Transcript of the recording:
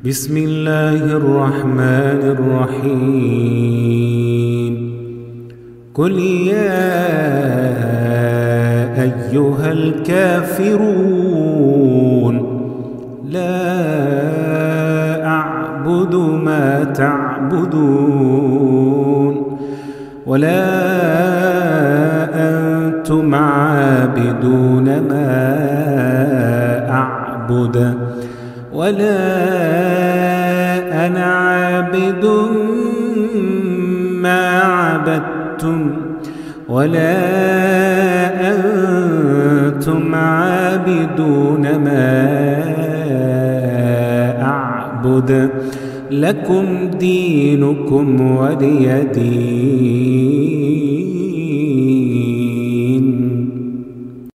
بسم الله الرحمن الرحيم قل يا أيها الكافرون لا أعبد ما تعبدون ولا أنتم عابدون ما أعبد ولا أنا عابد ما عبدتم ولا أنتم عابدون ما أعبد لكم دينكم ولي دين.